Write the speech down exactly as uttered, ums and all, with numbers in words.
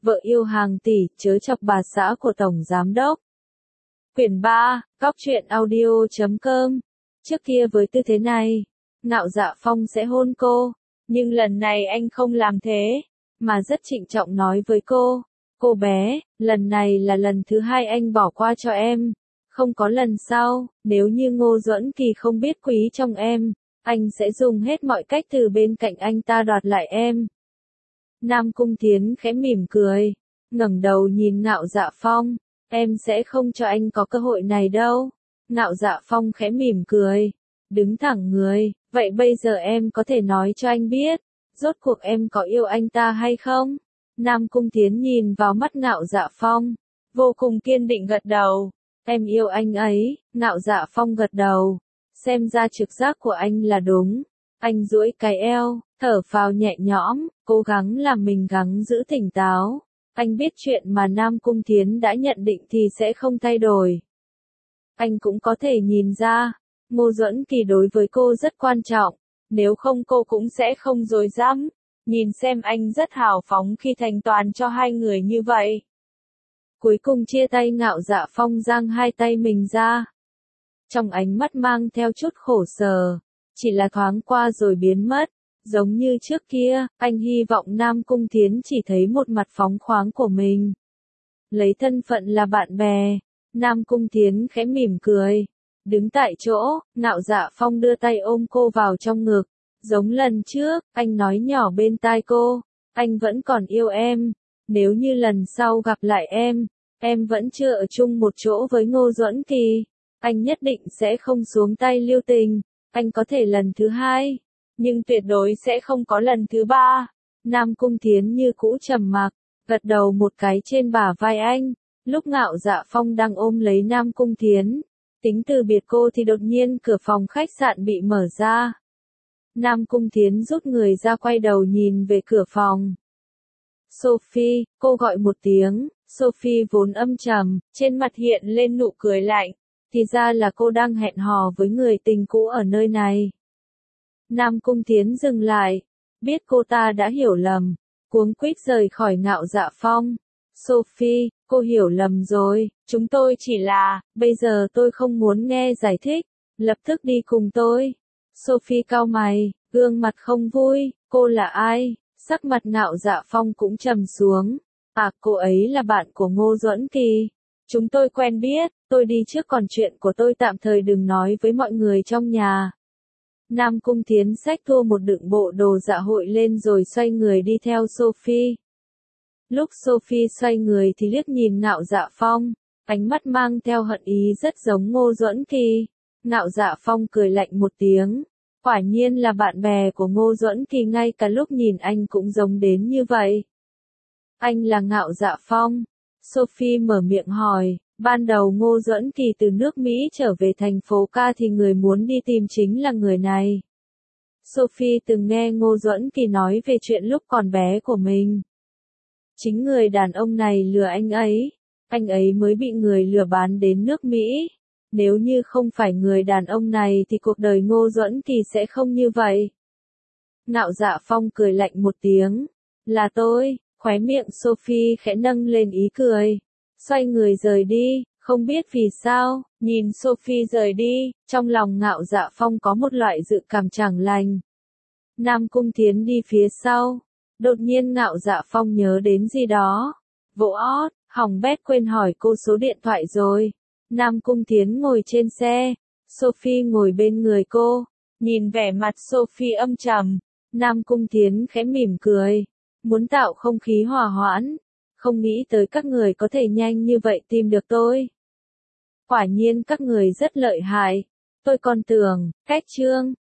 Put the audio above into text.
vợ yêu hàng tỷ, chớ chọc bà xã của Tổng Giám Đốc. Quyển ba, Góc truyện audio chấm com. Trước kia với tư thế này, Ngạo Dạ Phong sẽ hôn cô, nhưng lần này anh không làm thế, mà rất trịnh trọng nói với cô, cô bé, lần này là lần thứ hai anh bỏ qua cho em, không có lần sau, nếu như Ngô Duẫn Kỳ không biết quý trọng em, anh sẽ dùng hết mọi cách từ bên cạnh anh ta đoạt lại em. Nam Cung Thiến khẽ mỉm cười, ngẩng đầu nhìn Ngạo Dạ Phong, em sẽ không cho anh có cơ hội này đâu. Ngạo Dạ Phong khẽ mỉm cười, đứng thẳng người, vậy bây giờ em có thể nói cho anh biết, rốt cuộc em có yêu anh ta hay không? Nam Cung Thiến nhìn vào mắt Ngạo Dạ Phong, vô cùng kiên định gật đầu, em yêu anh ấy. Ngạo Dạ Phong gật đầu, xem ra trực giác của anh là đúng. Anh duỗi cái eo, thở phào nhẹ nhõm, cố gắng làm mình gắng giữ tỉnh táo. Anh biết chuyện mà Nam Cung Thiến đã nhận định thì sẽ không thay đổi. Anh cũng có thể nhìn ra, Ngô Duẫn Kỳ đối với cô rất quan trọng, nếu không cô cũng sẽ không dối dám. Nhìn xem anh rất hào phóng khi thành toàn cho hai người như vậy. Cuối cùng chia tay, Ngạo Dạ Phong giang hai tay mình ra. Trong ánh mắt mang theo chút khổ sở, chỉ là thoáng qua rồi biến mất. Giống như trước kia, anh hy vọng Nam Cung Thiến chỉ thấy một mặt phóng khoáng của mình. Lấy thân phận là bạn bè, Nam Cung Thiến khẽ mỉm cười. Đứng tại chỗ, Ngạo Dạ Phong đưa tay ôm cô vào trong ngực. Giống lần trước, anh nói nhỏ bên tai cô, anh vẫn còn yêu em. Nếu như lần sau gặp lại em, em vẫn chưa ở chung một chỗ với Ngô Duẫn Kỳ, anh nhất định sẽ không xuống tay lưu tình. Anh có thể lần thứ hai, nhưng tuyệt đối sẽ không có lần thứ ba. Nam Cung Thiến như cũ trầm mặc, gật đầu một cái trên bả vai anh. Lúc Ngạo Dạ Phong đang ôm lấy Nam Cung Thiến, tính từ biệt cô thì đột nhiên cửa phòng khách sạn bị mở ra. Nam Cung Thiến rút người ra, quay đầu nhìn về cửa phòng. Sophie, cô gọi một tiếng. Sophie vốn âm trầm, trên mặt hiện lên nụ cười lạnh, thì ra là cô đang hẹn hò với người tình cũ ở nơi này. Nam Cung Thiến dừng lại, biết cô ta đã hiểu lầm, cuống quýt rời khỏi Ngạo Dạ Phong. Sophie, cô hiểu lầm rồi, chúng tôi chỉ là, bây giờ tôi không muốn nghe giải thích, lập tức đi cùng tôi. Sophie cau mày, gương mặt không vui, cô là ai? Sắc mặt Ngạo Dạ Phong cũng trầm xuống. À, cô ấy là bạn của Ngô Duẫn Kỳ. Chúng tôi quen biết, tôi đi trước, còn chuyện của tôi tạm thời đừng nói với mọi người trong nhà. Nam Cung Thiến xách thua một đựng bộ đồ dạ hội lên rồi xoay người đi theo Sophie. Lúc Sophie xoay người thì liếc nhìn Ngạo Dạ Phong, ánh mắt mang theo hận ý rất giống Ngô Duẫn Kỳ. Ngạo Dạ Phong cười lạnh một tiếng, quả nhiên là bạn bè của Ngô Duẫn Kỳ, ngay cả lúc nhìn anh cũng giống đến như vậy. Anh là Ngạo Dạ Phong? Sophie mở miệng hỏi, ban đầu Ngô Duẫn Kỳ từ nước Mỹ trở về thành phố ca thì người muốn đi tìm chính là người này. Sophie từng nghe Ngô Duẫn Kỳ nói về chuyện lúc còn bé của mình. Chính người đàn ông này lừa anh ấy, anh ấy mới bị người lừa bán đến nước Mỹ. Nếu như không phải người đàn ông này thì cuộc đời Ngô Duẫn Kỳ sẽ không như vậy. Ngạo Dạ Phong cười lạnh một tiếng, là tôi. Khóe miệng Sophie khẽ nâng lên ý cười, xoay người rời đi, không biết vì sao, nhìn Sophie rời đi, trong lòng Ngạo Dạ Phong có một loại dự cảm chẳng lành. Nam Cung Thiến đi phía sau, đột nhiên Ngạo Dạ Phong nhớ đến gì đó, vỗ ót, hỏng bét, quên hỏi cô số điện thoại rồi. Nam Cung Thiến ngồi trên xe, Sophie ngồi bên người cô, nhìn vẻ mặt Sophie âm trầm, Nam Cung Thiến khẽ mỉm cười. Muốn tạo không khí hòa hoãn, không nghĩ tới các người có thể nhanh như vậy tìm được tôi. Quả nhiên các người rất lợi hại, tôi còn tưởng, cách chương.